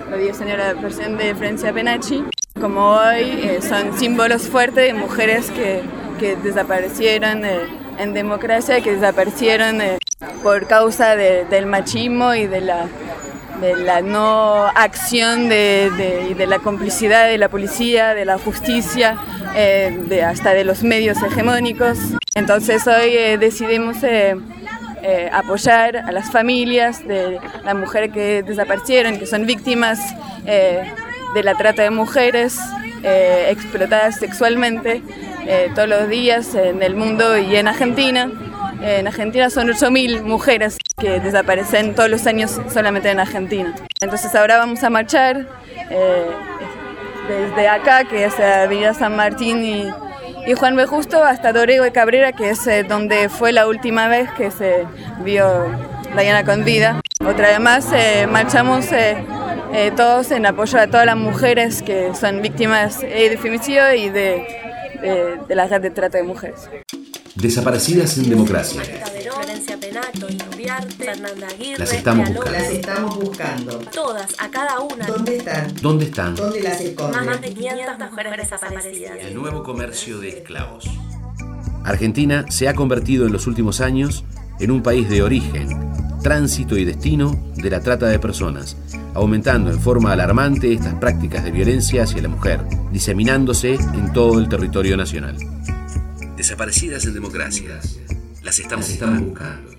la 10 años de la versión de Florencia Penacci. Como hoy son símbolos fuertes de mujeres que desaparecieron en democracia, que desaparecieron por causa del machismo y de la no acción y de la complicidad de la policía, de la justicia, hasta de los medios hegemónicos. Entonces hoy decidimos apoyar a las familias de las mujeres que desaparecieron, que son víctimas de la trata de mujeres explotadas sexualmente todos los días en el mundo y en Argentina. En Argentina son 8.000 mujeres que desaparecen todos los años solamente en Argentina. Entonces ahora vamos a marchar desde acá, que es Avenida San Martín y Juan B. Justo, hasta Dorrego y Cabrera, que es donde fue la última vez que se vio Diana con vida. Otra vez más marchamos todos en apoyo a todas las mujeres que son víctimas de femicidio y de la red de trata de mujeres. Desaparecidas en democracia. Las estamos buscando. Todas, a cada una. ¿Dónde están? ¿Dónde las esconden? Más de 500 mujeres desaparecidas. El nuevo comercio de esclavos. Argentina se ha convertido en los últimos años en un país de origen, tránsito y destino de la trata de personas, aumentando en forma alarmante estas prácticas de violencia hacia la mujer, diseminándose en todo el territorio nacional. Desaparecidas en democracia. Las estamos buscando.